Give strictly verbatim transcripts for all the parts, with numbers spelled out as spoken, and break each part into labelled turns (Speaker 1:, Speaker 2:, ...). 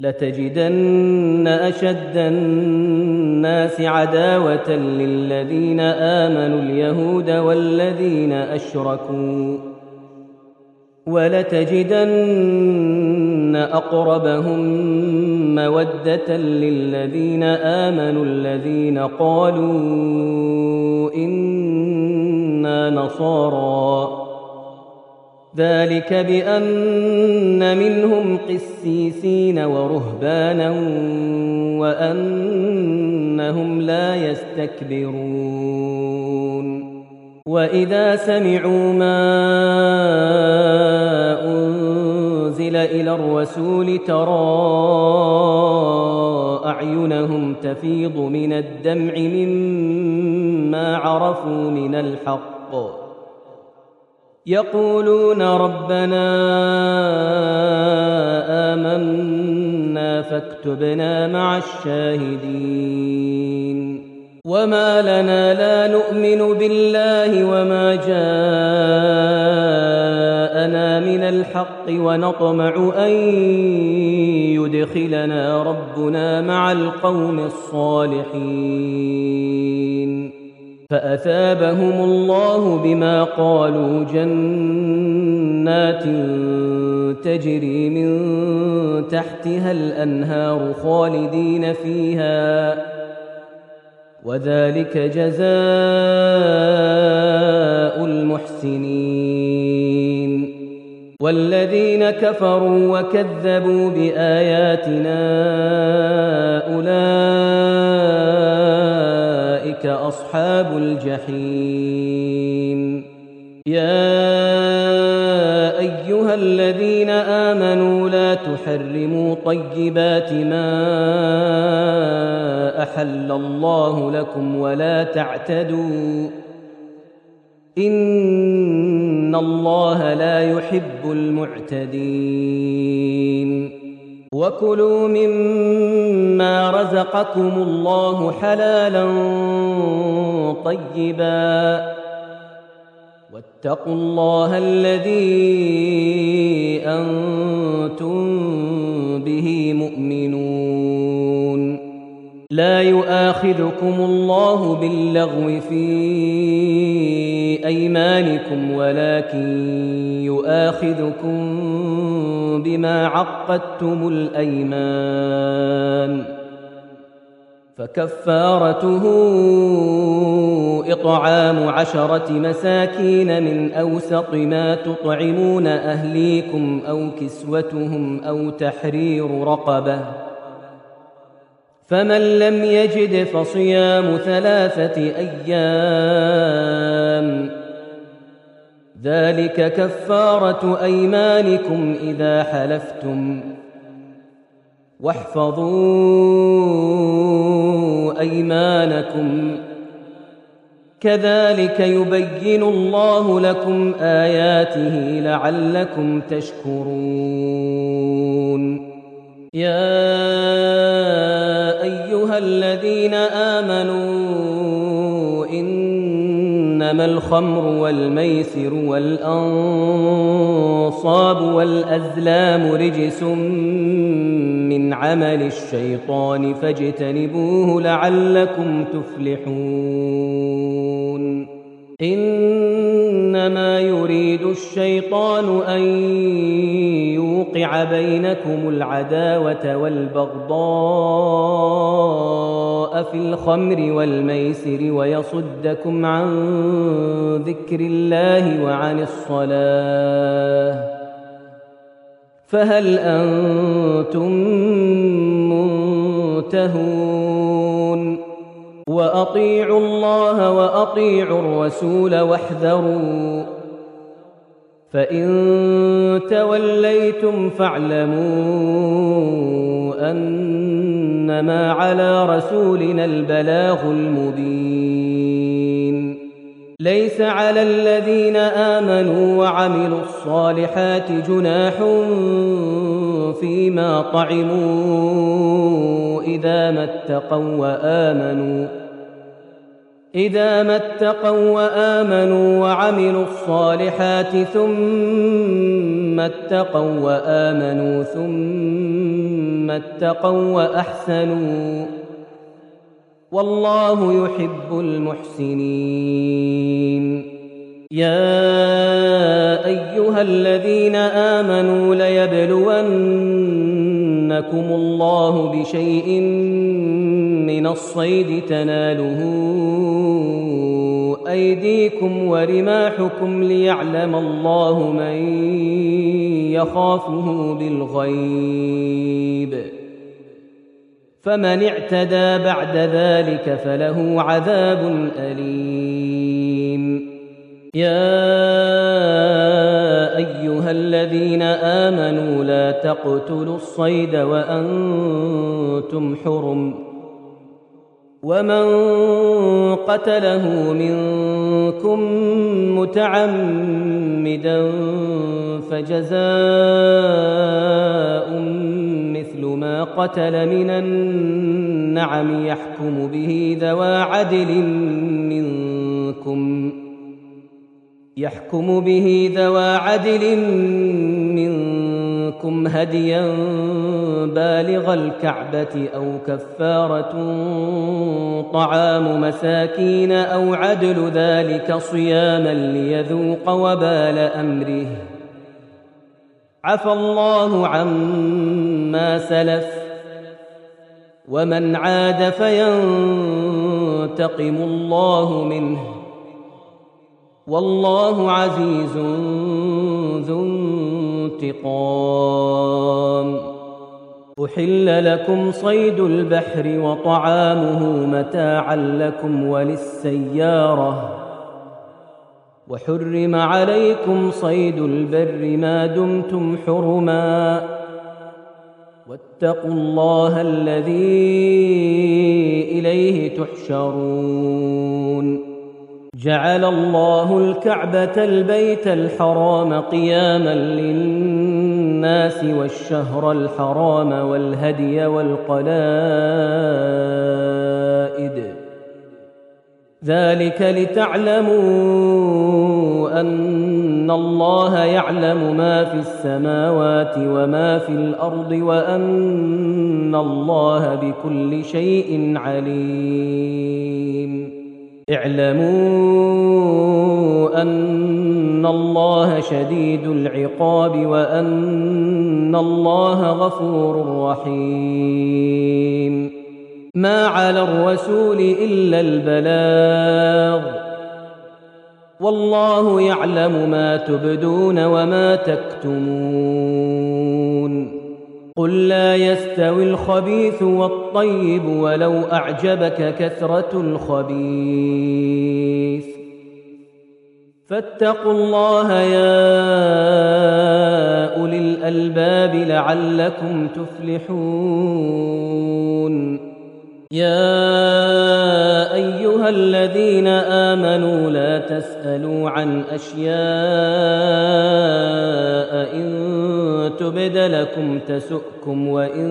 Speaker 1: لتجدن أشد الناس عداوة للذين آمنوا اليهود والذين أشركوا ولتجدن أقربهم مودة للذين آمنوا الذين قالوا إنا نصارى ذلك بأن منهم قسيسين ورهبانا وأنهم لا يستكبرون وإذا سمعوا ما أنزل إلى الرسول ترى أعينهم تفيض من الدمع مما عرفوا من الحق يقولون ربنا آمنا فاكتبنا مع الشاهدين وما لنا لا نؤمن بالله وما جاءنا من الحق ونطمع أن يدخلنا ربنا مع القوم الصالحين فأثابهم الله بما قالوا جنات تجري من تحتها الأنهار خالدين فيها وذلك جزاء المحسنين والذين كفروا وكذبوا بآياتنا أولئك أصحاب الجحيم يا أيها الذين آمنوا لا تحرموا طيبات ما أحل الله لكم ولا تعتدوا إن الله لا يحب المعتدين وكلوا مما رزقكم الله حلالا طيبا واتقوا الله الذي أنتم به مؤمنون لا يؤاخذكم الله باللغو في أيمانكم ولكن يؤاخذكم بما عقدتم الأيمان فكفارته إطعام عشرة مساكين من أوسط ما تطعمون أهليكم أو كسوتهم أو تحرير رقبة فمن لم يجد فصيام ثلاثة أيام ذلك كفارة أيمانكم إذا حلفتم واحفظوا أيمانكم كذلك يبين الله لكم آياته لعلكم تشكرون يا أيها الذين آمنوا إنما الخمر والميسر والأنصاب والأزلام رجس من عمل الشيطان فاجتنبوه لعلكم تفلحون إنما يريد الشيطان أن يوقع بينكم العداوة والبغضاء في الخمر والميسر ويصدكم عن ذكر الله وعن الصلاة فهل أنتم منتهون وأطيعوا الله وأطيعوا الرسول واحذروا فإن توليتم فاعلموا أنما على رسولنا البلاغ المبين ليس على الذين آمنوا وعملوا الصالحات جناح فيما طعموا إذا ما اتقوا وآمنوا إذا ما اتقوا وآمنوا وعملوا الصالحات ثم اتقوا وآمنوا ثم اتقوا وأحسنوا والله يحب المحسنين. يا أيها الذين آمنوا ليبلونكم الله بشيء من الصيد تناله أيديكم ورماحكم ليعلم الله من يخافه بالغيب، فمن اعتدى بعد ذلك فله عذاب أليم. يا أيها الذين آمنوا لا تقتلوا الصيد وأنتم حرم، ومن قتله منكم متعمدا فجزاء مثل ما قتل من النعم يحكم به ذوى عدل منكم يحكم به ذوى عدل منكم هديا بالغ الكعبة أو كفارة طعام مساكين أو عدل ذلك صياما ليذوق وبال أمره، عفى الله عما سلف ومن عاد فينتقم الله منه والله عزيز ذو انتقام. أحل لكم صيد البحر وطعامه متاعا لكم وللسيارة، وحرم عليكم صيد البر ما دمتم حرما، واتقوا الله الذي إليه تحشرون. جعل الله الكعبة البيت الحرام قياما للناس والشهر الحرام والهدي والقلائد، ذلك لتعلموا أن الله يعلم ما في السماوات وما في الأرض وأن الله بكل شيء عليم. اعلموا أن الله شديد العقاب وأن الله غفور رحيم. ما على الرسول إلا البلاغ، والله يعلم ما تبدون وما تكتمون. قل لا يستوي الخبيث والطيب ولو أعجبك كثرة الخبيث، فاتقوا الله يا أولي الألباب لعلكم تفلحون. يا أيها الذين آمنوا لا تسألوا عن أشياء إن تبد لكم تسؤكم وإن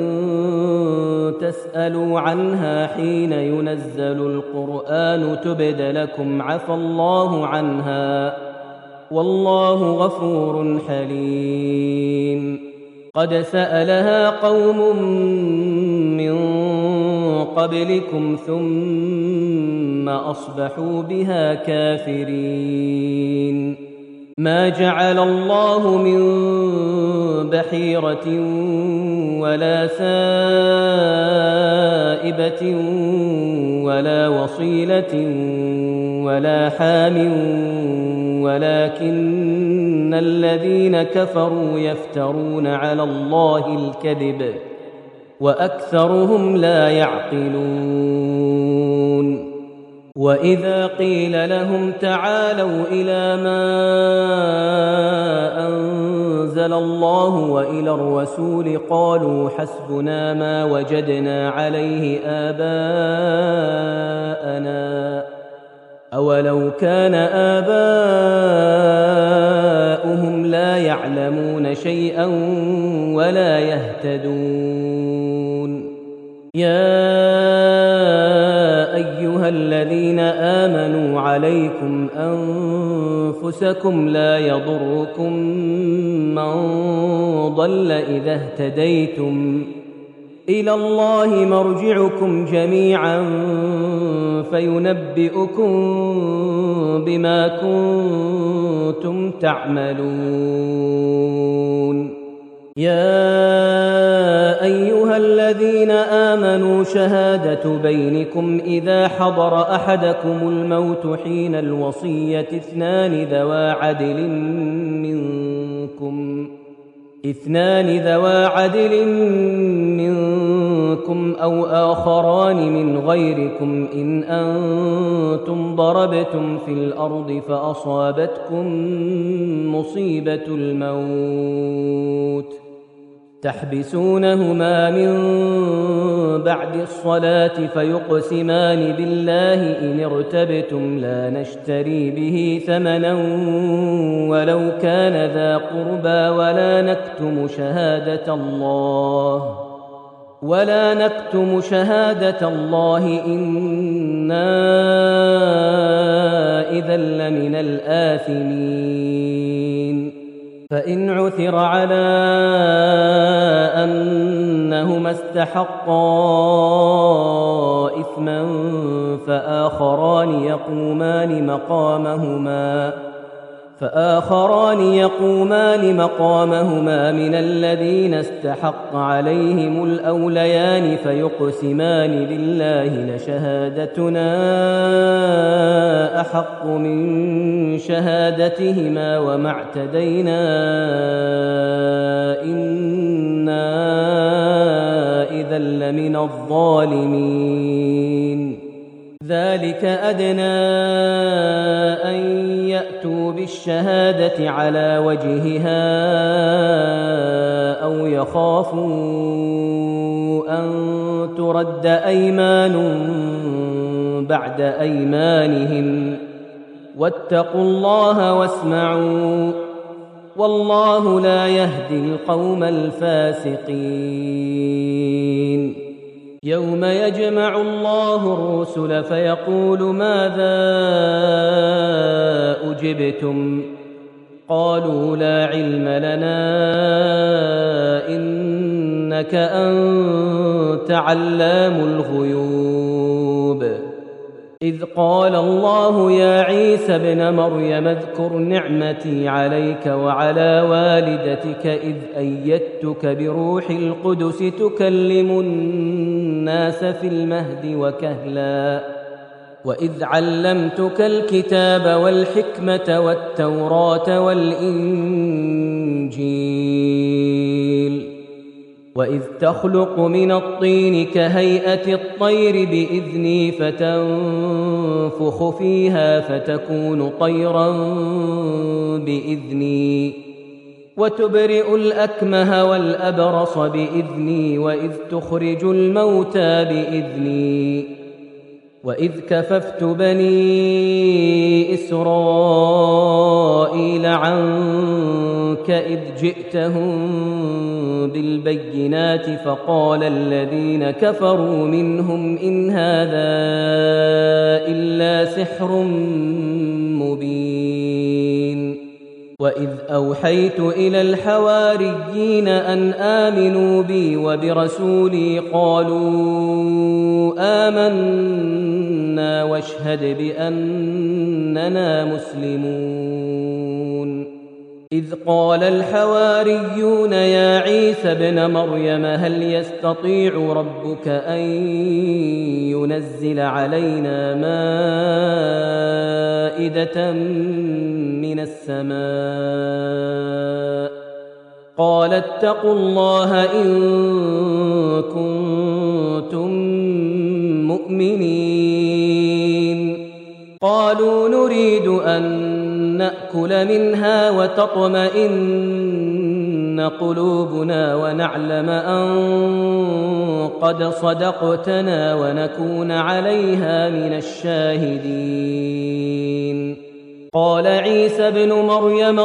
Speaker 1: تسألوا عنها حين ينزل القرآن تبد لكم عفى الله عنها والله غفور حليم. قد سألها قوم من قبلكم ثم أصبحوا بها كافرين. ما جعل الله من بحيرة ولا سائبة ولا وصيلة ولا حام ولكن الذين كفروا يفترون على الله الكذب وأكثرهم لا يعقلون. وإذا قيل لهم تعالوا إلى ما أنزل الله وإلى الرسول قالوا حسبنا ما وجدنا عليه آباءنا أولو كان آباؤهم لا يعلمون شيئا ولا يهتدون. يا أيها الذين آمنوا عليكم أنفسكم لا يضركم من ضل إذا اهتديتم إلى الله مرجعكم جميعا فينبئكم بما كنتم تعملون. يا أيها الذين آمنوا شهادة بينكم إذا حضر أحدكم الموت حين الوصية اثنان ذوى عدل منكم اثنان ذوى عدل منكم أو آخران من غيركم إن أنتم ضربتم في الأرض فأصابتكم مصيبة الموت تحبسونهما من بعد الصلاة فيقسمان بالله إن ارتبتم لا نشتري به ثمنا ولو كان ذا قربى ولا نكتم شهادة الله ولا نكتم شهادة الله إنا إذا لمن الآثمين. فإن عثر على أنهما استحقا إثما فآخران يقومان مقامهما فآخران يقومان مقامهما من الذين استحق عليهم الأوليان فيقسمان بالله لشهادتنا أحق من شهادتهما وما اعتدينا إنا إذا لمن الظالمين. ذلك أدنى أن يأتوا بالشهادة على وجهها أو يخافوا أن ترد أيمان بعد أيمانهم واتقوا الله واسمعوا والله لا يهدي القوم الفاسقين. يوم يجمع الله الرسل فيقول ماذا أجبتم قالوا لا علم لنا إنك أنت علام الغيوب. إذ قال الله يا عيسى ابن مريم اذكر نعمتي عليك وعلى والدتك إذ أيدتك بروح القدس تكلم الناس في المهد وكهلا وإذ علمتك الكتاب والحكمة والتوراة والإنجيل وإذ تخلق من الطين كهيئة الطير بإذني فتنفخ فيها فتكون طيرا بإذني وتبرئ الأكمه والأبرص بإذني وإذ تخرج الموتى بإذني وإذ كففت بني إسرائيل عنك إذ جئتهم بالبينات فقال الذين كفروا منهم إن هذا إلا سحر مبين. وإذ أوحيت إلى الحواريين أن آمنوا بي وبرسولي قالوا آمنا واشهد بأننا مسلمون. إذ قال الحواريون يا عيسى ابن مريم هل يستطيع ربك أن ينزل علينا مائدة من السماء قال اتقوا الله إن كنتم مؤمنين. قالوا نريد أن نأكل منها وتطمئن قلوبنا ونعلم أن قد صدقتنا ونكون عليها من الشاهدين. قال عيسى ابن مريم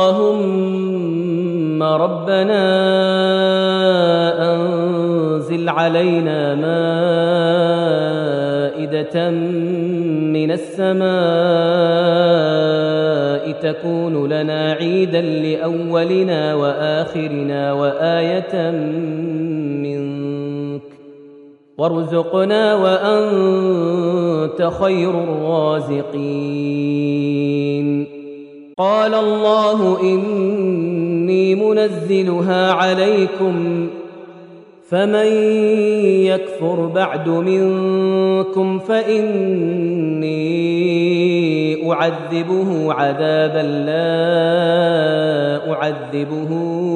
Speaker 1: اللهم ربنا أنزل علينا مائدة من السماء تكون لنا عيدا لأولنا وآخرنا وآية منك وارزقنا وأنت خير الرازقين. قال الله إني منزلها عليكم فمن يكفر بعد منكم فإني أعذبه عذابا لا أعذبه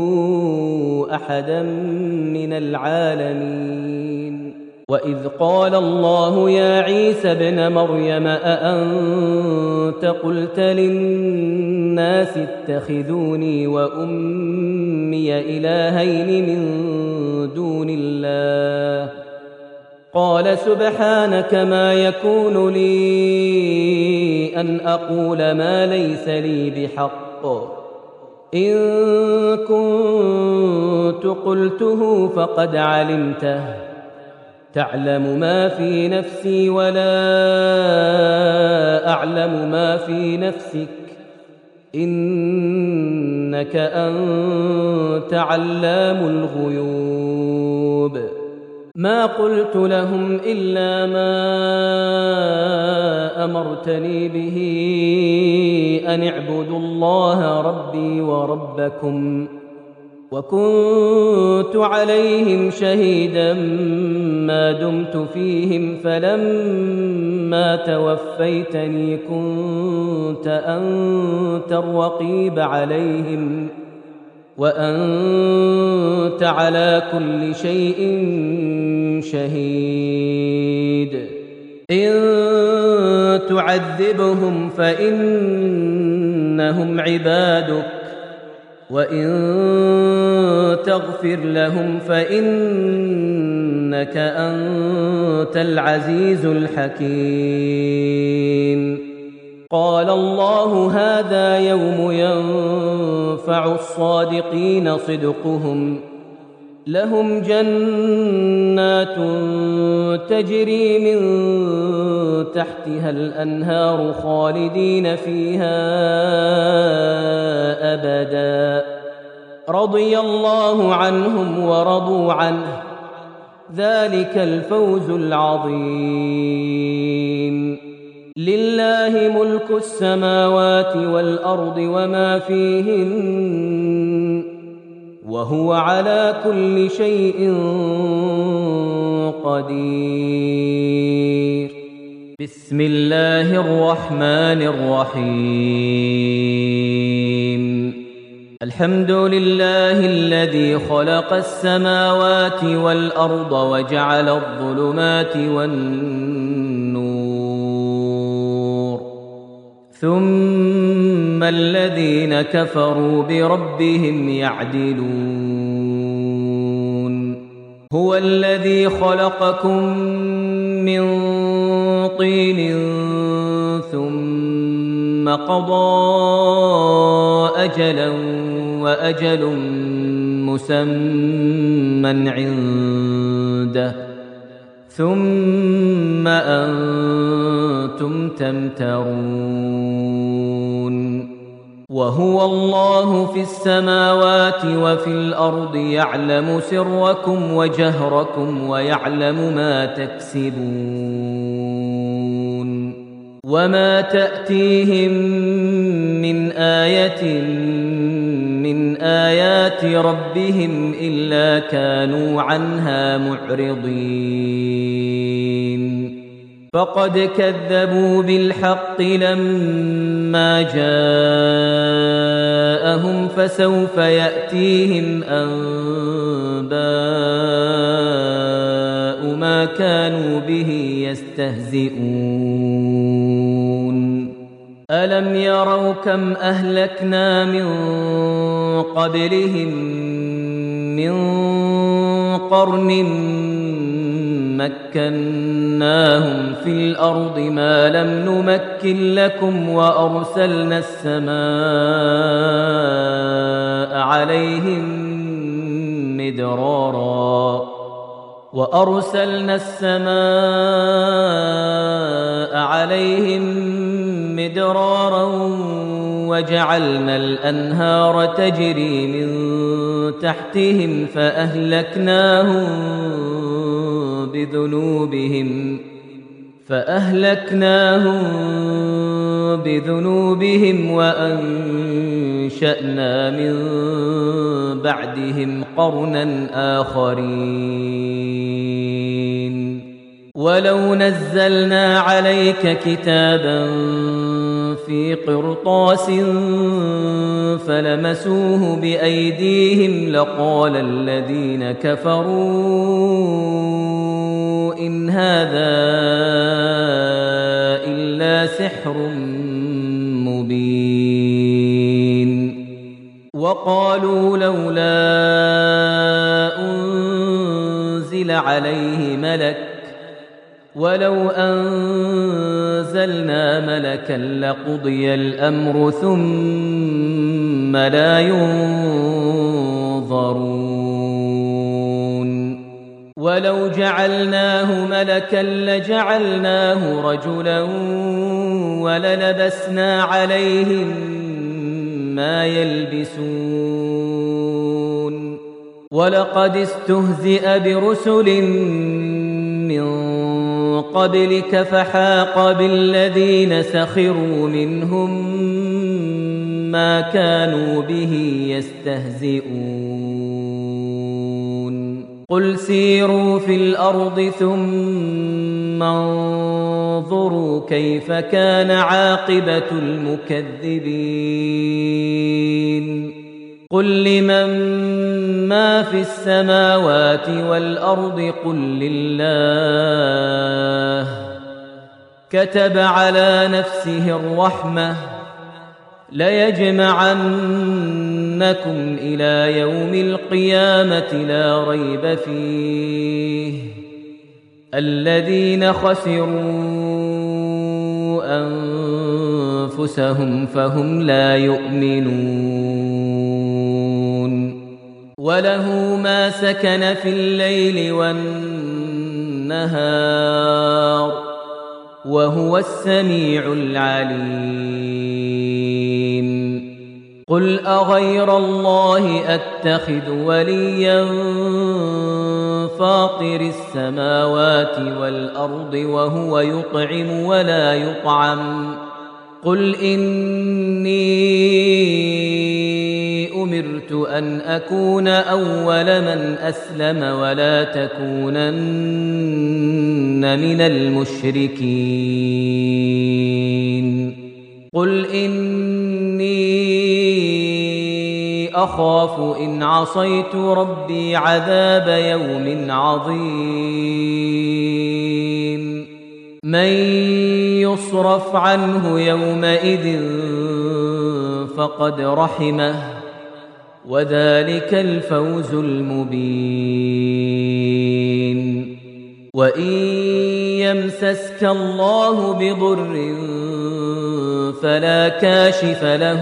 Speaker 1: أحدا من العالمين. وإذ قال الله يا عيسى ابن مريم أأنت قلت للناس اتخذوني وأمي إلهين من دون الله قال سبحانك ما يكون لي أن أقول ما ليس لي بحق إن كنت قلته فقد علمته تعلم ما في نفسي ولا أعلم ما في نفسك إنك أنت علام الغيوب. ما قلت لهم إلا ما أمرتني به أن اعبدوا الله ربي وربكم وكنت عليهم شهيدا ما دمت فيهم فلما توفيتني كنت أنت الرقيب عليهم وأنت على كل شيء شهيد. إن تعذبهم فإنهم عبادك وإن تغفر لهم فإنك أنت العزيز الحكيم. قال الله هذا يوم ينفع الصادقين صدقهم لهم جنات تجري من تحتها الأنهار خالدين فيها أبدا رضي الله عنهم ورضوا عنه ذلك الفوز العظيم. لله ملك السماوات والأرض وما فيهن وهو على كل شيء قدير. بسم الله الرحمن الرحيم. الحمد لله الذي خلق السماوات والأرض وجعل الظلمات والنور ثم الذين كفروا بربهم يعدلون. هو الذي خلقكم من طين ثم قضى أجلا وأجل مسمى عنده ثم أنتم تمترون. وهو الله في السماوات وفي الأرض يعلم سركم وجهركم ويعلم ما تكسبون. وما تأتيهم من آية من آيات ربهم إلا كانوا عنها معرضين. فقد كذبوا بالحق لما جاءهم فسوف يأتيهم أنباء ما كانوا به يستهزئون. ألم يروا كم أهلكنا من قبلهم من قرن مكناهم في الأرض ما لم نمكن لكم وأرسلنا السماء عليهم مدرارا وأرسلنا السماء عليهم مدرارا وجعلنا الأنهار تجري من تحتهم فأهلكناهم بذنوبهم فأهلكناهم بذنوبهم وأنشأنا من بعدهم قرنا آخرين ولو نزلنا عليك كتابا في قرطاس فلمسوه بأيديهم لقال الذين كفروا إن هذا إلا سحر مبين وقالوا لولا أنزل عليه ملك ولو أنزلنا ملكا لقضي الأمر ثم لا ينظرون ولو جعلناه ملكا لجعلناه رجلا وللبسنا عليهم ما يلبسون ولقد استهزئ برسل من قبلك فحاق بالذين سخروا منهم ما كانوا به يستهزئون قل سيروا في الأرض ثم انظروا كيف كان عاقبة المكذبين قل لمن ما في السماوات والأرض قل لله كتب على نفسه الرحمة ليجمعنكم إلى يوم القيامة لا ريب فيه الذين خسروا أنفسهم فهم لا يؤمنون وله ما سكن في الليل والنهار وهو السميع العليم قل أغير الله أتخذ وليا فاطر السماوات والأرض وهو يطعم ولا يطعم قل إني أمرت أن أكون أول من أسلم ولا تكونن من المشركين قل إني أخاف إن عصيت ربي عذاب يوم عظيم من يصرف عنه يومئذ فقد رحمه وذلك الفوز المبين وإن يمسسك الله بضر فلا كاشف له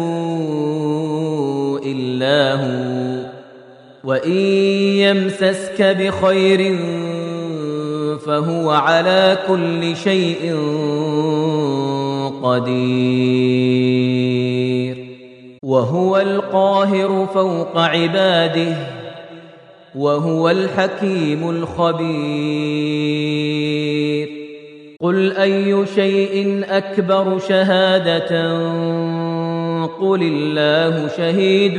Speaker 1: إلا هو وإن يمسسك بخير فهو على كل شيء قدير وهو القاهر فوق عباده وهو الحكيم الخبير قل أي شيء أكبر شهادة قل الله شهيد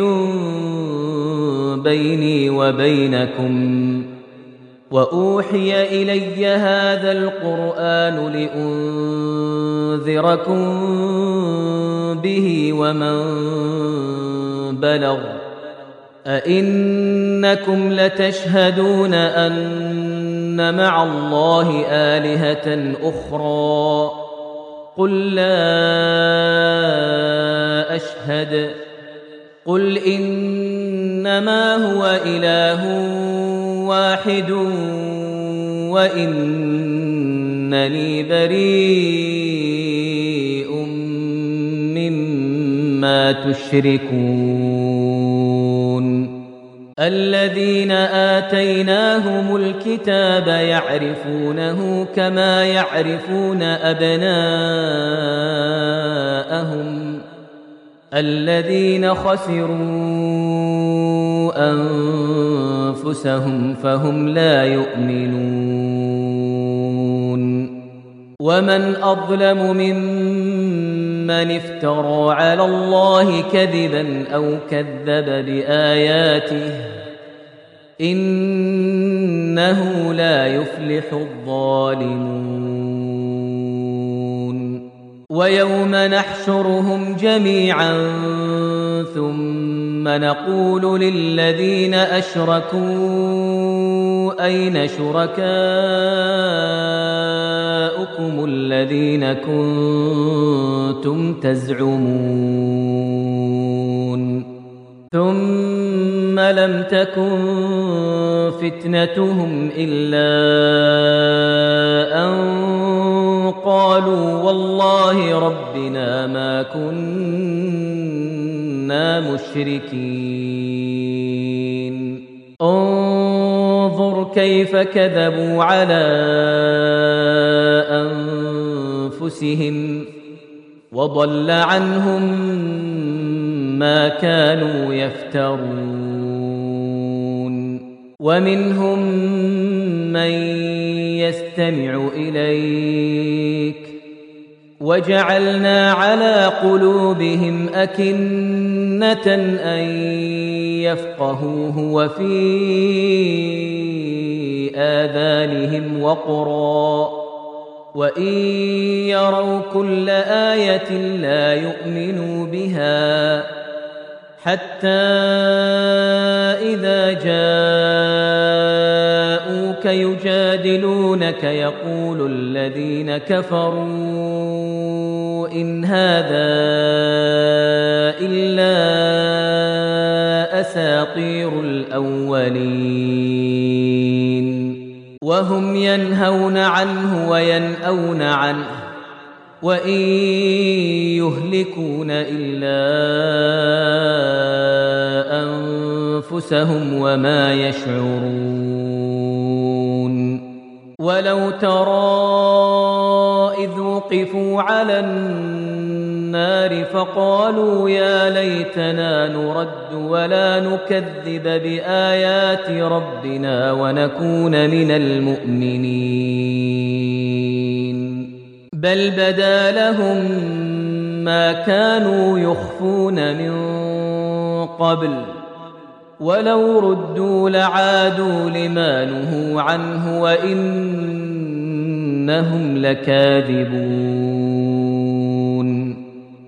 Speaker 1: بيني وبينكم وأوحي إلي هذا القرآن لأنذركم به ومن بلغ أئنكم لتشهدون أن مع الله آلهة أخرى قل لا أشهد قل إنما هو إله واحد وإنني بريء مما تشركون الذين آتيناهم الكتاب يعرفونه كما يعرفون أبناءهم الذين خسروا أنفسهم فهم لا يؤمنون ومن أظلم ممن افترى على الله كذبا أو كذب بآياته إنه لا يفلح الظالمون ويوم نحشرهم جميعا ثم نقول للذين أشركوا أين شركاؤكم الذين كنتم تزعمون ثم لم تكن فتنتهم إلا أن قالوا والله ربنا ما كنا مشركين انظر كيف كذبوا على أنفسهم وضل عنهم ما كانوا يفترون ومنهم من يستمع إليك وجعلنا على قلوبهم أكنة أن يفقهوه وفي آذانهم وقرا وإن يروا كل آية لا يؤمنوا بها حتى إذا جاءوك يجادلونك يقول الذين كفروا إن هذا إلا أساطير الأولين وهم ينهون عنه وينأون عنه وإن يهلكون إلا أنفسهم وما يشعرون ولو ترى إذ وقفوا على النار فقالوا يا ليتنا نرد ولا نكذب بآيات ربنا ونكون من المؤمنين بل بدا لهم ما كانوا يخفون من قبل ولو ردوا لعادوا لما نهوا عنه وإنهم لكاذبون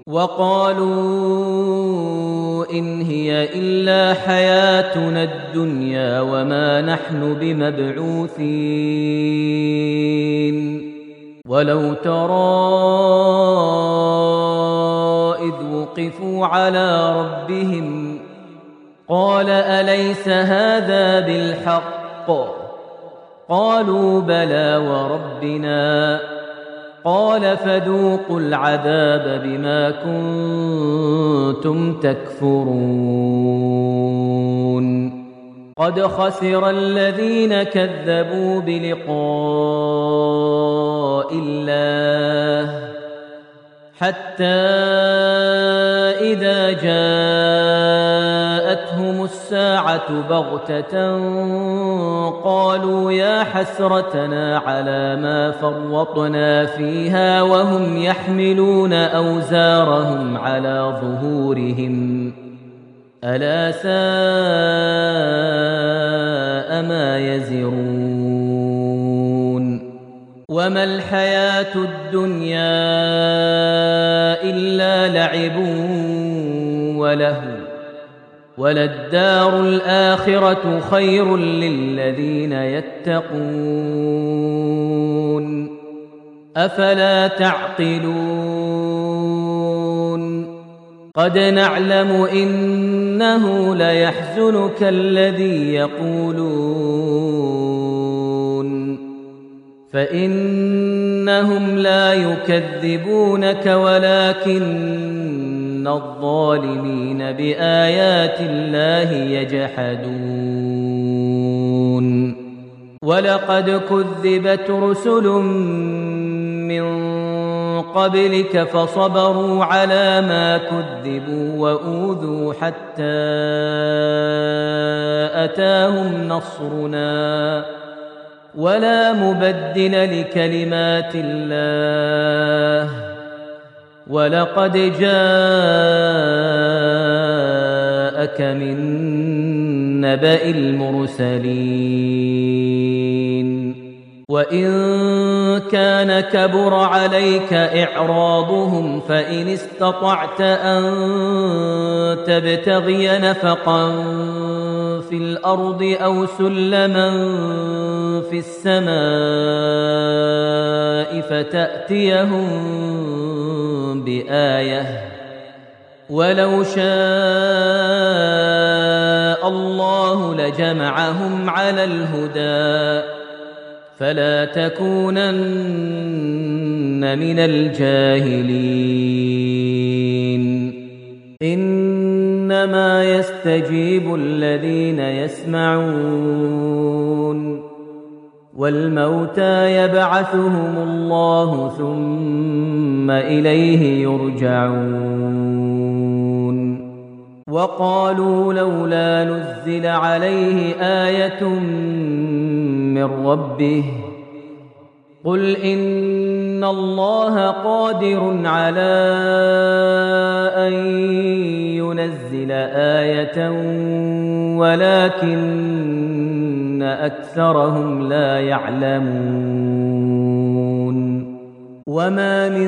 Speaker 1: وقالوا إن هي إلا حياتنا الدنيا وما نحن بمبعوثين ولو ترى إذ وقفوا على ربهم قال أليس هذا بالحق قالوا بلى وربنا قال فذوقوا العذاب بما كنتم تكفرون قد خسر الذين كذبوا بلقاء الله حتى إذا جاءتهم الساعة بغتة قالوا يا حسرتنا على ما فرطنا فيها وهم يحملون أوزارهم على ظهورهم ألا ساء ما يزرون وما الحياة الدنيا إلا لعب وله وللدار الآخرة خير للذين يتقون أفلا تعقلون قد نعلم إنه ليحزنك الذي يقولون فإنهم لا يكذبونك ولكن الظالمين بآيات الله يجحدون ولقد كذبت رسل من قبلك فصبروا على ما كذبوا وأوذوا حتى أتاهم نصرنا ولا مبدل لكلمات الله ولقد جاءك من نبأ المرسلين وإن كان كبر عليك إعراضهم فإن استطعت أن تبتغي نفقا في الأرض أو سلما في السماء فتأتيهم بآية ولو شاء الله لجمعهم على الهدى فلا تكونن من الجاهلين إنما يستجيب الذين يسمعون والموتى يبعثهم الله ثم إليه يرجعون وقالوا لولا نزل عليه آية من ربه قل إن الله قادر على أن ينزل آية ولكن أكثرهم لا يعلمون وما من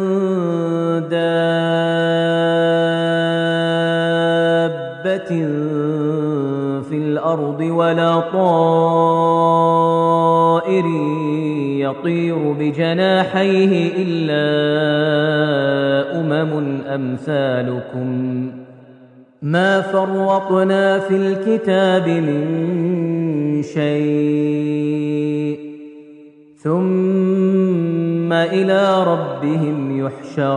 Speaker 1: دابة في الأرض ولا طائر يطير بجناحيه إلا أمم أمثالكم ما فرطنا في الكتاب من شيء ثم إلى ربهم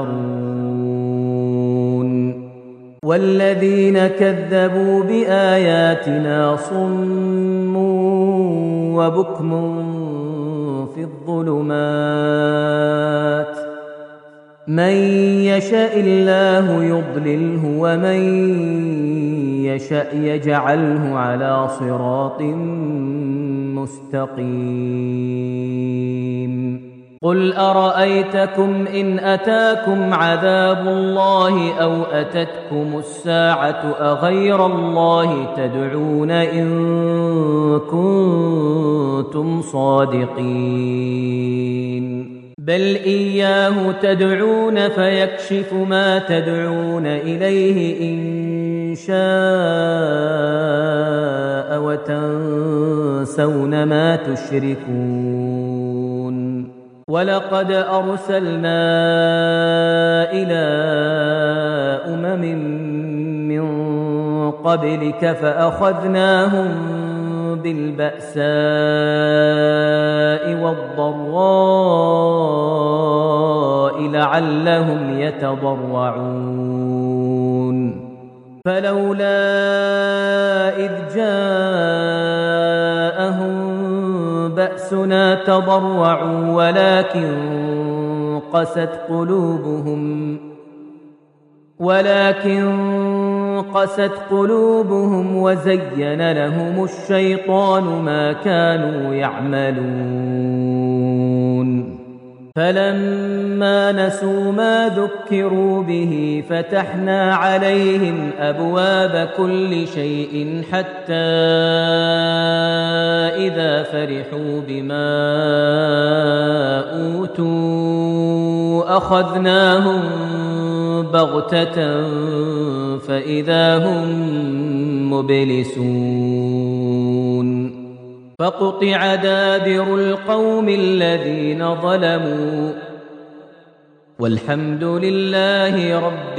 Speaker 1: يحشرون والذين كذبوا بآياتنا صم وبكم في الظلمات من يشاء الله يضلله ومن يشاء يجعله على صراط مستقيم قل أرأيتكم إن أتاكم عذاب الله أو أتتكم الساعة أغير الله تدعون إن كنتم صادقين بل إياه تدعون فيكشف ما تدعون إليه إن شاء وتنسون ما تشركون ولقد أرسلنا إلى أمم من قبلك فأخذناهم بالبأساء والضراء لعلهم يتضرعون فلولا إذ جاءهم بأسنا تضرعوا ولكن قست قلوبهم ولكن قست قلوبهم وزين لهم الشيطان ما كانوا يعملون فلما نسوا ما ذكروا به فتحنا عليهم أبواب كل شيء حتى إذا فرحوا بما أوتوا أخذناهم بغتة فإذا هم مبلسون فقطع دابر القوم الذين ظلموا والحمد لله رب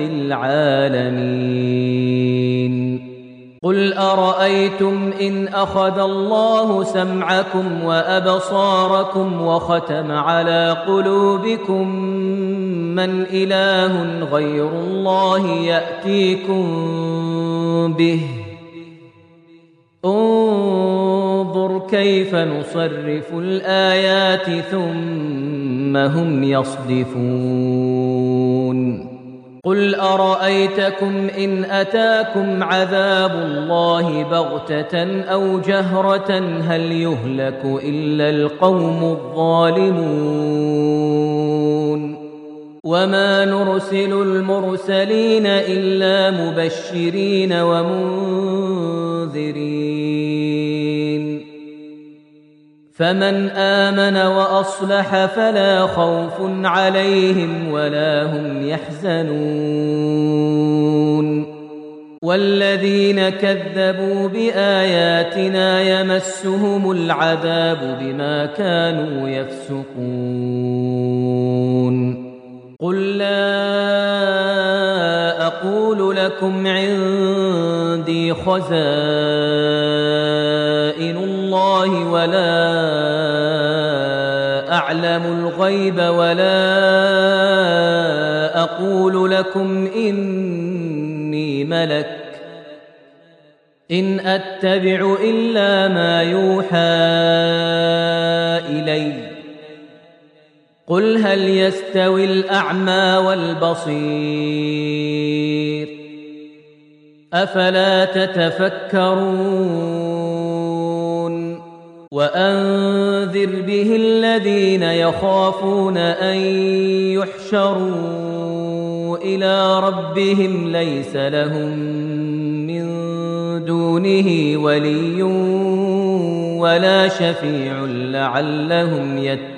Speaker 1: العالمين قل أرأيتم إن أخذ الله سمعكم وأبصاركم وختم على قلوبكم من إله غير الله يأتيكم به انظر كيف نصرف الآيات ثم هم يصدفون قل أرأيتكم إن أتاكم عذاب الله بغتة أو جهرة هل يهلك إلا القوم الظالمون وما نرسل المرسلين إلا مبشرين ومنذرين فمن آمن وأصلح فلا خوف عليهم ولا هم يحزنون والذين كذبوا بآياتنا يمسهم العذاب بما كانوا يفسقون قل لا أقول لكم عندي خزائن الله ولا أعلم الغيب ولا أقول لكم إني ملك إن أتبع إلا ما يوحى إلي قل هل يستوي الأعمى والبصير أفلا تتفكرون وأنذر به الذين يخافون أن يحشروا إلى ربهم ليس لهم من دونه ولي ولا شفيع لعلهم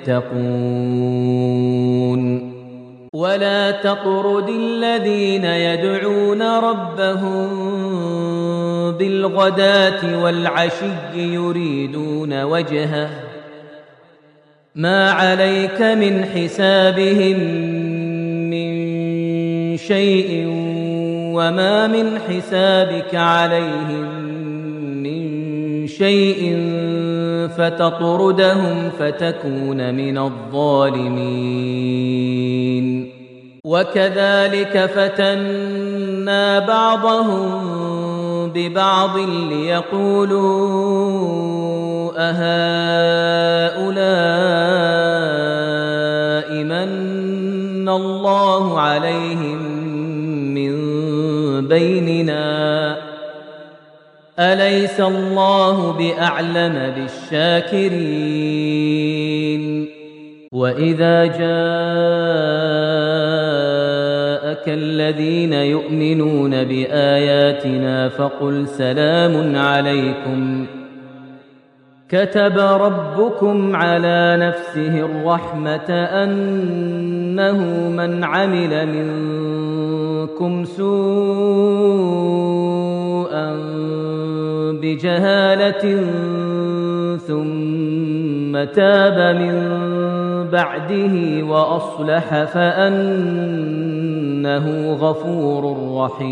Speaker 1: يتقون ولا تطرد الذين يدعون ربهم بالغداة والعشي يريدون وجهه ما عليك من حسابهم من شيء وما من حسابك عليهم من شيء فتطردهم فتكون من الظالمين وكذلك فتنا بعضهم ببعض ليقولوا أهؤلاء من الله عليهم من بيننا أليس الله بأعلم بالشاكرين وإذا جاءك الذين يؤمنون بآياتنا فقل سلام عليكم كتب ربكم على نفسه الرحمة أنه من عمل منكم سوءا بجهالة ثم تاب من بعده وأصلح فأنه غفور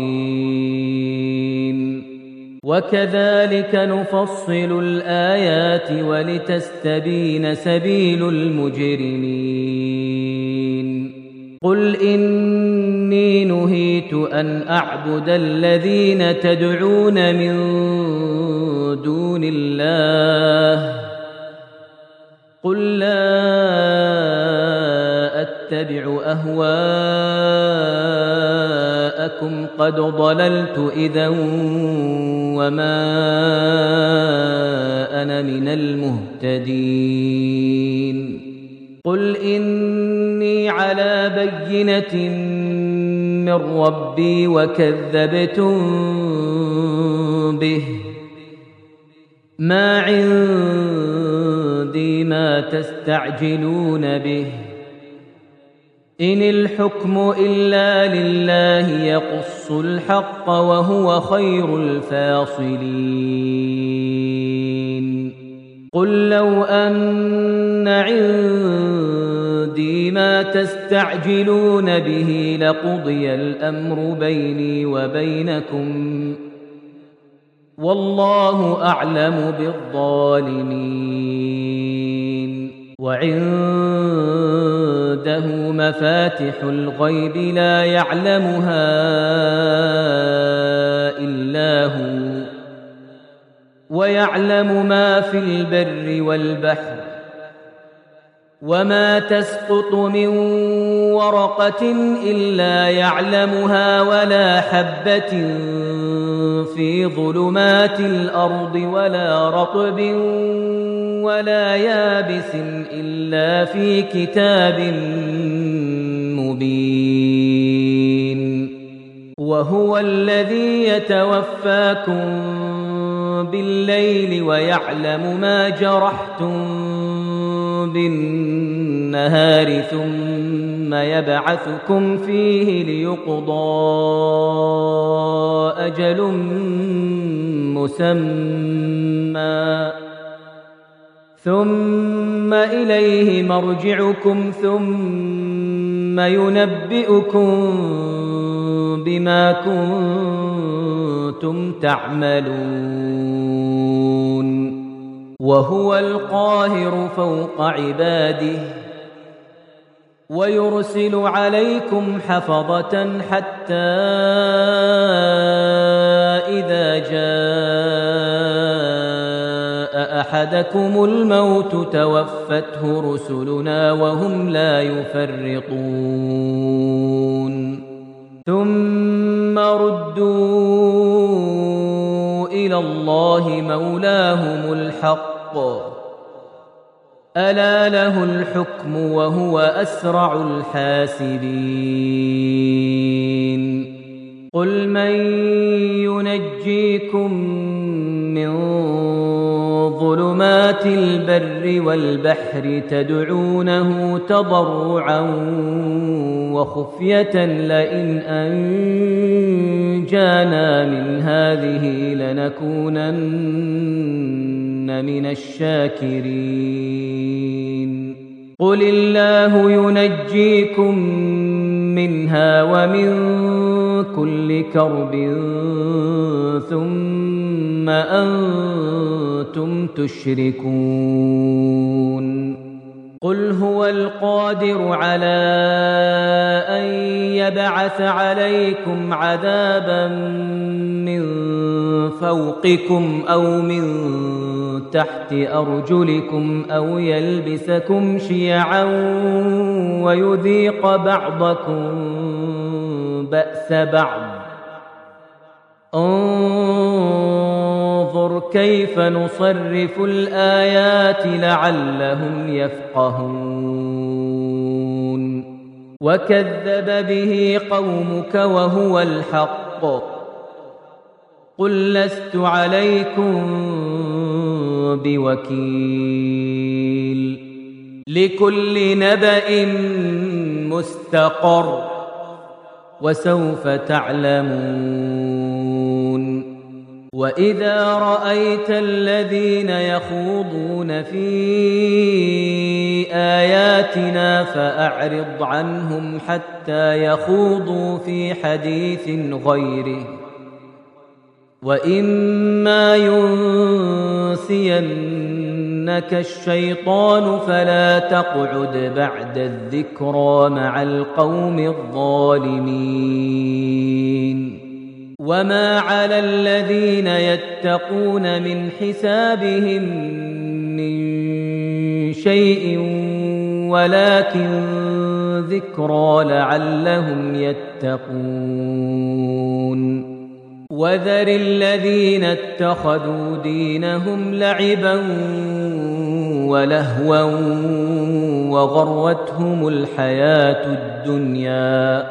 Speaker 1: رحيم وكذلك نفصل الآيات ولتستبين سبيل المجرمين قل إني نهيت أن أعبد الذين تدعون من دون الله قل لا أتبع أهواءكم قد ضللت إذا وما أنا من المهتدين قل إني على بينة من ربي وكذبتم به ما عندي ما تستعجلون به إن الحكم إلا لله يقص الحق وهو خير الفاصلين قل لو أن عندي ما تستعجلون به لقضي الأمر بيني وبينكم والله أعلم بالظالمين وعنده مفاتح الغيب لا يعلمها إلا هو ويعلم ما في البر والبحر وما تسقط من ورقة إلا يعلمها ولا حبة في ظلمات الأرض ولا رطب ولا يابس إلا في كتاب مبين وهو الذي يتوفاكم بالليل ويعلم ما جرحتم بالنهار ثم يبعثكم فيه ليقضى أجل مسمى ثم إليه مرجعكم ثم ينبئكم بما كنتم تعملون وهو القاهر فوق عباده ويرسل عليكم حفظة حتى إذا جاء أحدكم الموت توفته رسلنا وهم لا يفرطون ثم ردوا إلى الله مولاهم الحق ألا له الحكم وهو أسرع الحاسبين قل من ينجيكم من ظلمات البر والبحر تدعونه تضرعا وخفية لئن أنجانا من هذه لنكونن من الشاكرين قل الله ينجيكم منها ومن كل كرب ثم أنتم تشركون قل هو القادر على أن يبعث عليكم عذابا من فوقكم أو من تحت أرجلكم أو يلبسكم شيعا ويذيق بعضكم بأس بعض انظر كيف نصرف الآيات لعلهم يفقهون وكذب به قومك وهو الحق قل لست عليكم بوكيل لكل نبأ مستقر وسوف تعلمون وإذا رأيت الذين يخوضون في آياتنا فأعرض عنهم حتى يخوضوا في حديث غيره وإما ينسينك الشيطان فلا تقعد بعد الذكرى مع القوم الظالمين وما على الذين يتقون من حسابهم من شيء ولكن ذكرى لعلهم يتقون وذر الذين اتخذوا دينهم لعبا ولهوا وغرتهم الحياة الدنيا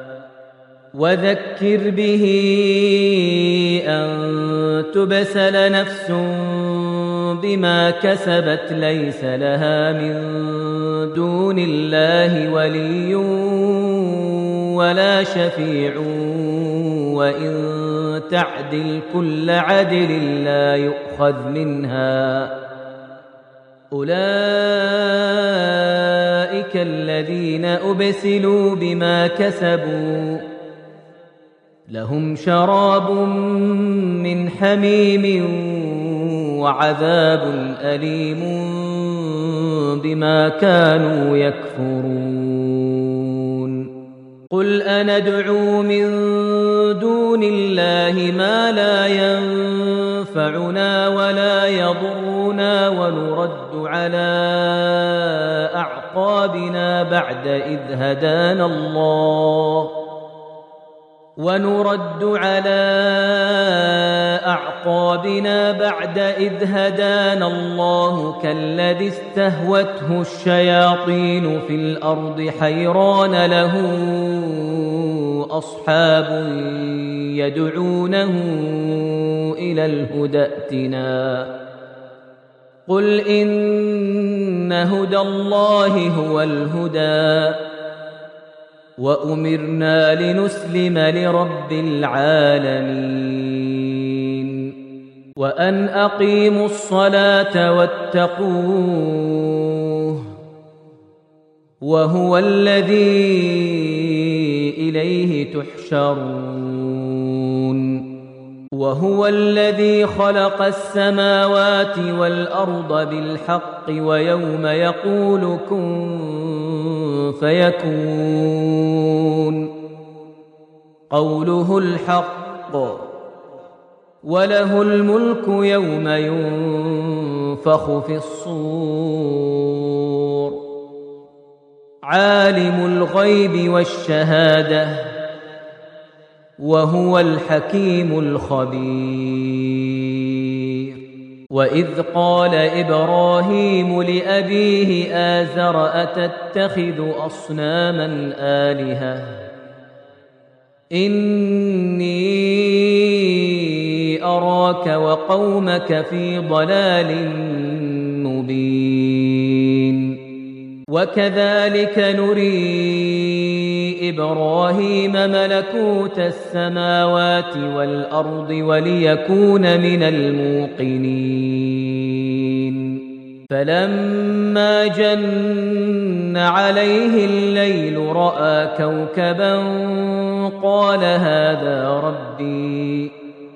Speaker 1: وذكر به أن تبسل نفس بما كسبت ليس لها من دون الله ولي ولا شفيع وإن تعدل كل عدل لا يؤخذ منها أولئك الذين أبسلوا بما كسبوا لهم شراب من حميم وعذاب أليم بما كانوا يكفرون قل أندعو من دون الله ما لا ينفعنا ولا يضرنا ونرد على أعقابنا بعد إذ هدانا الله ونرد على أعقابنا بعد إذ هدانا الله كالذي استهوته الشياطين في الأرض حيران له أصحاب يدعونه إلى الهدى ائتنا قل إن هدى الله هو الهدى وأمرنا لنسلم لرب العالمين وأن أقيموا الصلاة واتقوه وهو الذي إليه تحشرون وهو الذي خلق السماوات والأرض بالحق ويوم يقول كن فيكون قوله الحق وله الملك يوم ينفخ في الصور عالم الغيب والشهادة وهو الحكيم الخبير وإذ قال إبراهيم لأبيه آزر أتتخذ أصناما آلهة إني أراك وقومك في ضلال مبين وكذلك نري إبراهيم ملكوت السماوات والأرض وليكون من الموقنين فلما جن عليه الليل رأى كوكبا قال هذا ربي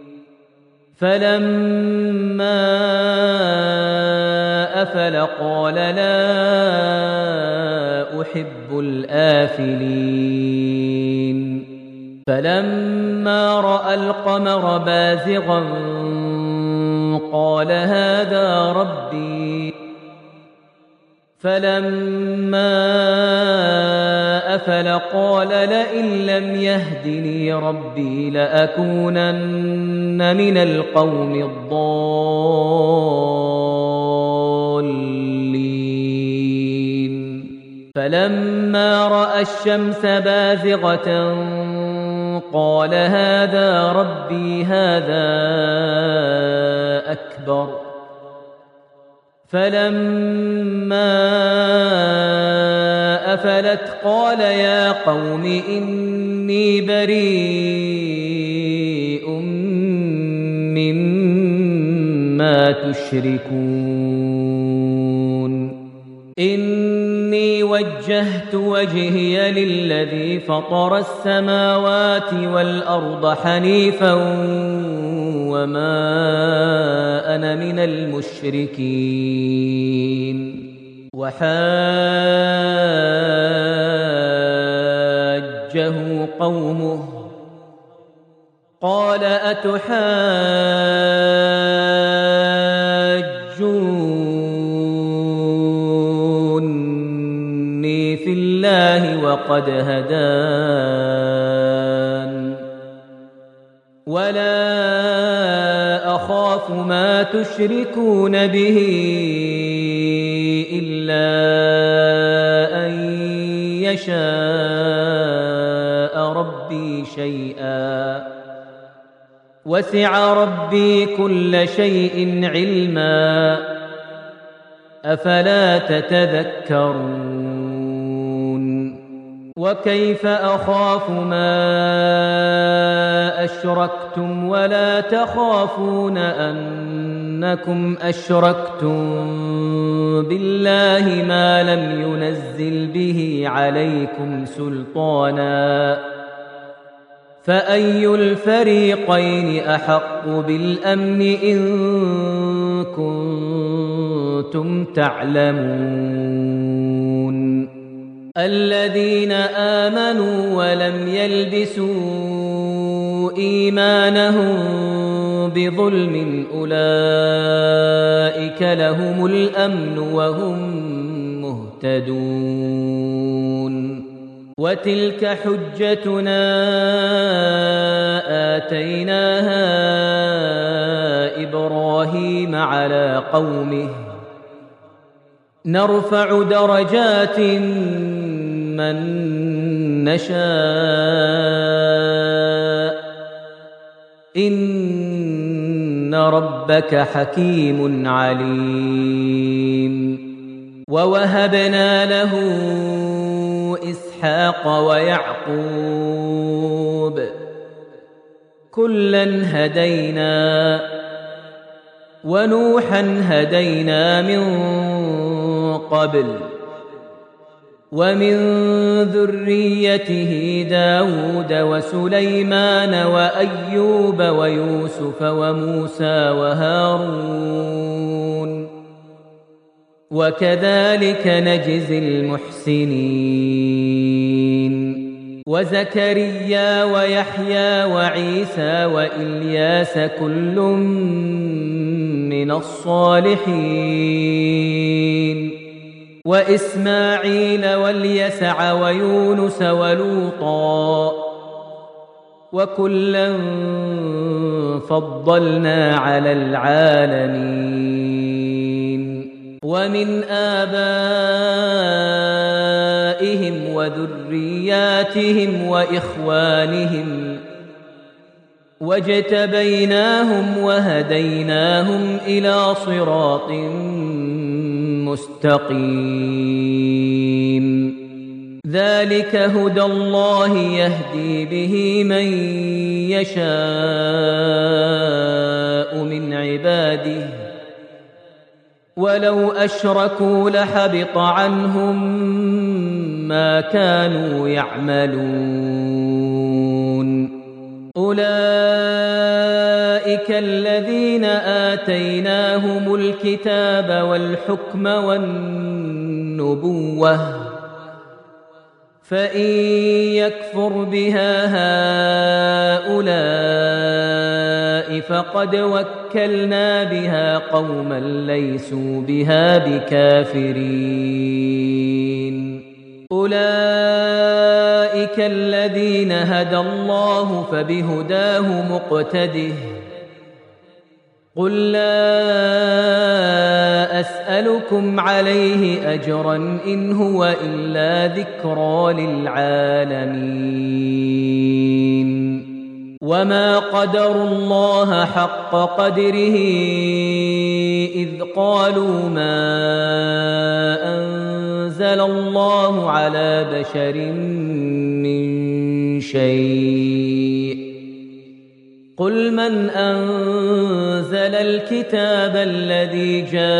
Speaker 1: فلما أفل قال لا أحب الآفلين فلما رأى القمر بازغا قال هذا ربي فلما أفل قال لئن لم يهدني ربي لأكونن من القوم الضالين فلما رأى الشمس بازغة قال هذا ربي هذا أكبر فلما أفلت قال يا قوم إني بريء مما تشركون إني وجهت وجهي للذي فطر السماوات والأرض حنيفا وما أنا من المشركين وحاجه قومه قال أتحاجوني في الله وقد هدان ولا أخاف ما تشركون به إلا أن يشاء ربي شيئا وسع ربي كل شيء علما أفلا تتذكرون وكيف أخاف ما أشركتم ولا تخافون أنكم أشركتم بالله ما لم ينزل به عليكم سلطانا فأي الفريقين أحق بالأمن إن كنتم تعلمون الذين آمنوا ولم يلبسوا إيمانهم بظلم أولئك لهم الأمن وهم مهتدون مهتدون وتلك حجتنا آتيناها إبراهيم على قومه نرفع درجات من نشاء إن ربك حكيم عليم ووهبنا له إسحاق ويعقوب كلا هدينا ونوحا هدينا من قبل ومن ذريته داود وسليمان وأيوب ويوسف وموسى وهارون وكذلك نجزي المحسنين وزكريا ويحيى وعيسى وإلياس كل من الصالحين وإسماعيل واليسع ويونس ولوطا وكلا فضلنا على العالمين ومن آبائهم وذرياتهم وإخوانهم واجتبيناهم وهديناهم إلى صراط مستقيم ذلك هدى الله يهدي به من يشاء من عباده ولو أشركوا لحبط عنهم ما كانوا يعملون أولئك الذين آتيناهم الكتاب والحكم والنبوة فإن يكفر بها هؤلاء فقد وكلنا بها قوما ليسوا بها بكافرين أولئك الذين هدى الله فبهداه مقتده قل لا أسألكم عليه أجرا إن هو إلا ذكرى للعالمين وما قدروا الله حق قدره إذ قالوا ما أنزل الله على بشر من شيء قل من أنزل الكتاب الذي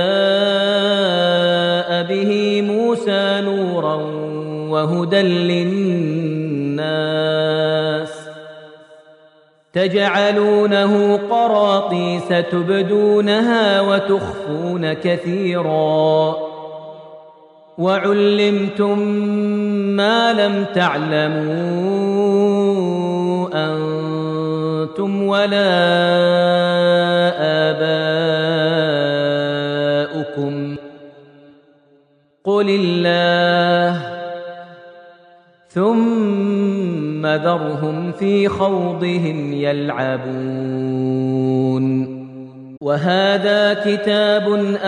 Speaker 1: جاء به موسى نورا وهدى للناس تجعلونه قراطيس تبدونها وتخفون كثيرا وعلمتم ما لم تعلموا أنتم ولا آباؤكم قل الله ثم ذرهم في خوضهم يلعبون وهذا كتاب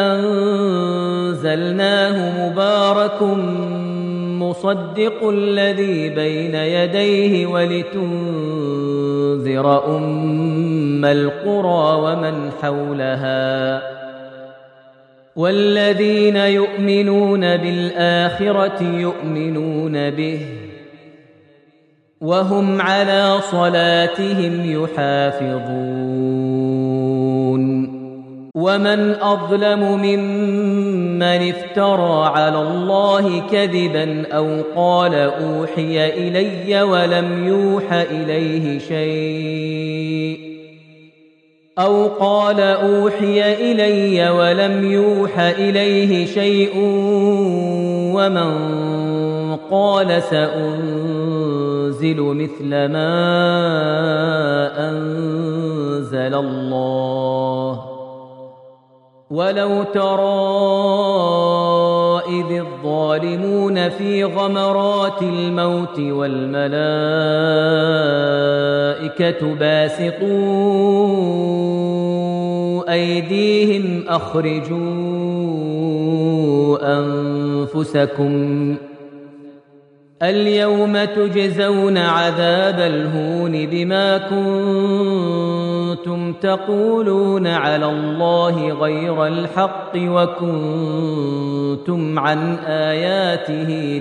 Speaker 1: أنزلناه مبارك مصدق الذي بين يديه ولتنذر أم القرى ومن حولها والذين يؤمنون بالآخرة يؤمنون به وهم على صلاتهم يحافظون ومن أظلم ممن افترى على الله كذبا أو قال أوحي إلي ولم يوح إليه شيء أو قال أوحي إلي ولم يوح إليه شيء ومن قال سأنزل مثل ما أنزل الله ولو ترى إذ الظالمون في غمرات الموت والملائكة باسطوا أيديهم أخرجوا أنفسكم اليوم تجزون عذاب الهون بما كنتم تقولون على الله غير الحق وكنتم عن آياته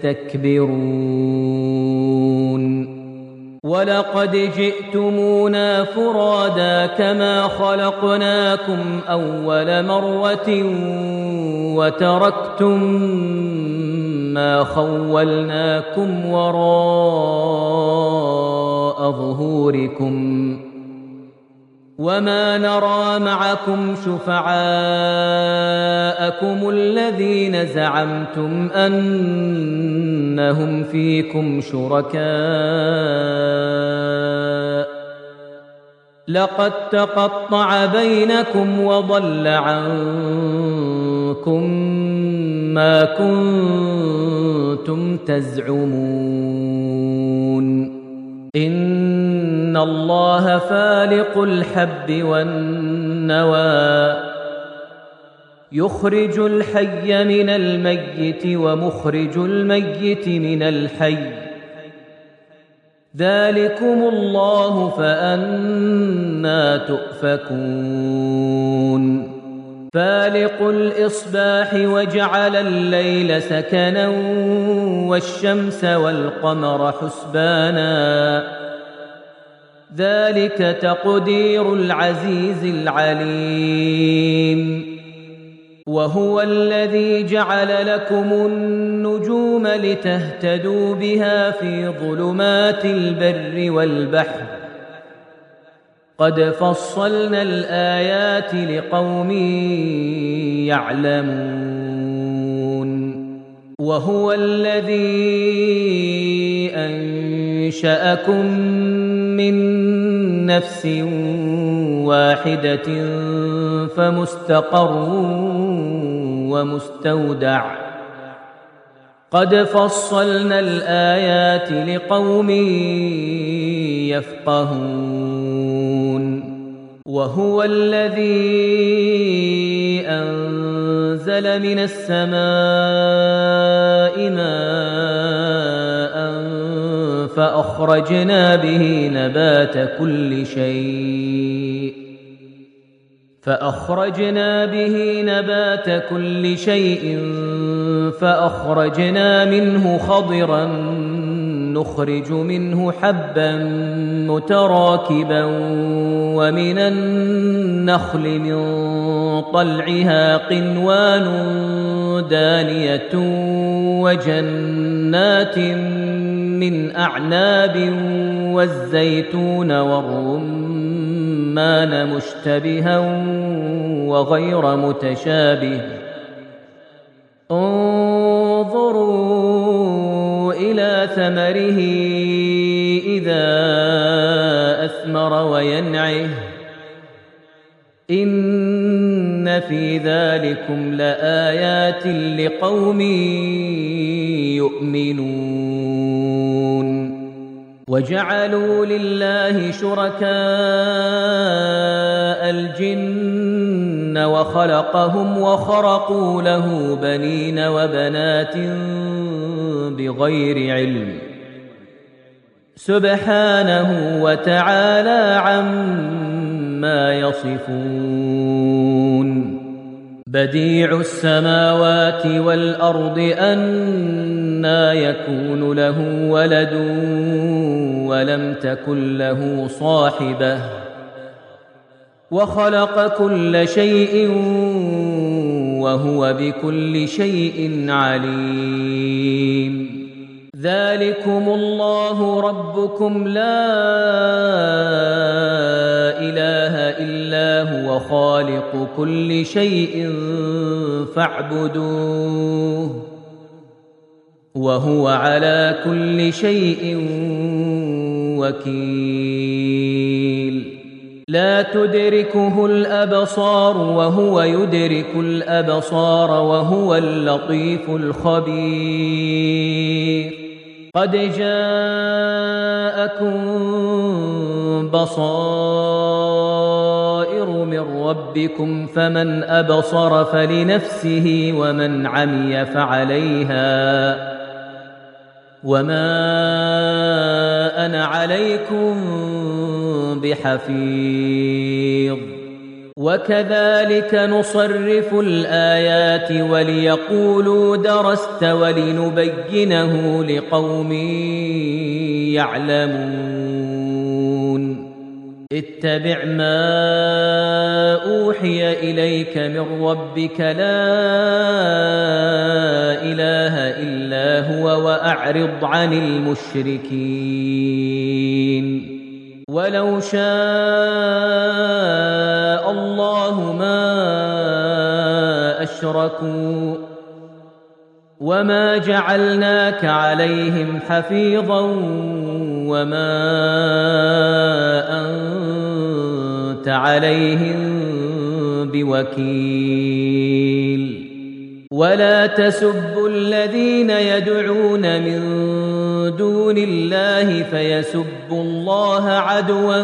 Speaker 1: تستكبرون ولقد جئتمونا فرادا كما خلقناكم أول مرة وتركتم ما خولناكم وراء ظهوركم وما نرى معكم شفعاءكم الذين زعمتم أنهم فيكم شركاء لقد تقطع بينكم وضل عنكم ما كنتم تزعمون إن الله فالق الحب والنوى يخرج الحي من الميت ومخرج الميت من الحي ذلكم الله فأنى تؤفكون فالق الإصباح وجعل الليل سكنا والشمس والقمر حسبانا ذلك تقدير العزيز العليم وهو الذي جعل لكم النجوم لتهتدوا بها في ظلمات البر والبحر قد فصلنا الآيات لقوم يعلمون وهو الذي أنشأكم من نفس واحدة فمستقر ومستودع قد فصلنا الآيات لقوم يفقهون وهو الذي أنزل من السماء ماء فأخرجنا به نبات كل شيء فأخرجنا به نبات كل شيء فأخرجنا منه خضرا نخرج منه حبا متراكبا ومن النخل من طلعها قنوان دانية وجنات من أعناب والزيتون والرمان مشتبها وغير متشابه انظروا إلى ثمره إذا أثمر وينعه إن في ذلكم لآيات لقوم يؤمنون وجعلوا لله شركاء الجن وخلقهم وخرقوا له بنين وبنات بغير علم سبحانه وتعالى عما يصفون بديع السماوات والأرض أنى يكون له ولد ولم تكن له صاحبة وخلق كل شيء وهو بكل شيء عليم ذلكم الله ربكم لا إله إلا هو خالق كل شيء فاعبدوه وهو على كل شيء وكيل لا تدركه الأبصار وهو يدرك الأبصار وهو اللطيف الخبير قد جاءكم بصائر من ربكم فمن أبصر فلنفسه ومن عمي فعليها وما أنا عليكم بحفيظ وكذلك نصرف الآيات وليقولوا درست ولنبينه لقوم يعلمون اتبع ما أوحي إليك من ربك لا إله إلا هو وأعرض عن المشركين ولو شاء الله ما أشركوا وما جعلناك عليهم حفيظا وما أنت عليهم بوكيل ولا تسبوا الذين يدعون من دون الله فيسبوا الله عدوا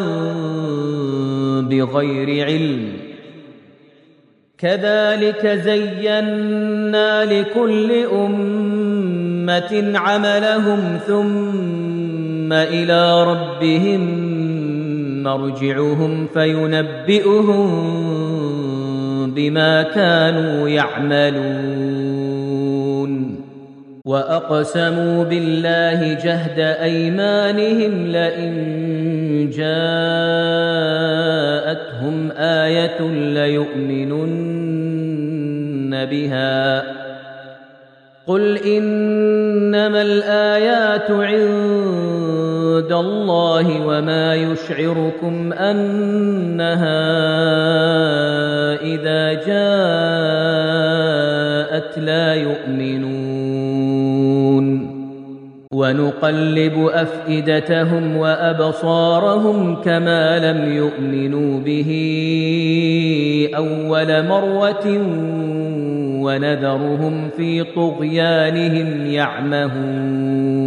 Speaker 1: بغير علم كذلك زينا لكل أمة عملهم ثم إلى ربهم مرجعهم فينبئهم بما كانوا يعملون وأقسموا بالله جهد أيمانهم لئن جاءتهم آية ليؤمنن بها قل إنما الآيات عند الله وما يشعركم أنها إذا جاءت لا يؤمنون ونقلب أفئدتهم وأبصارهم كما لم يؤمنوا به أول مرة ونذرهم في طغيانهم يعمهون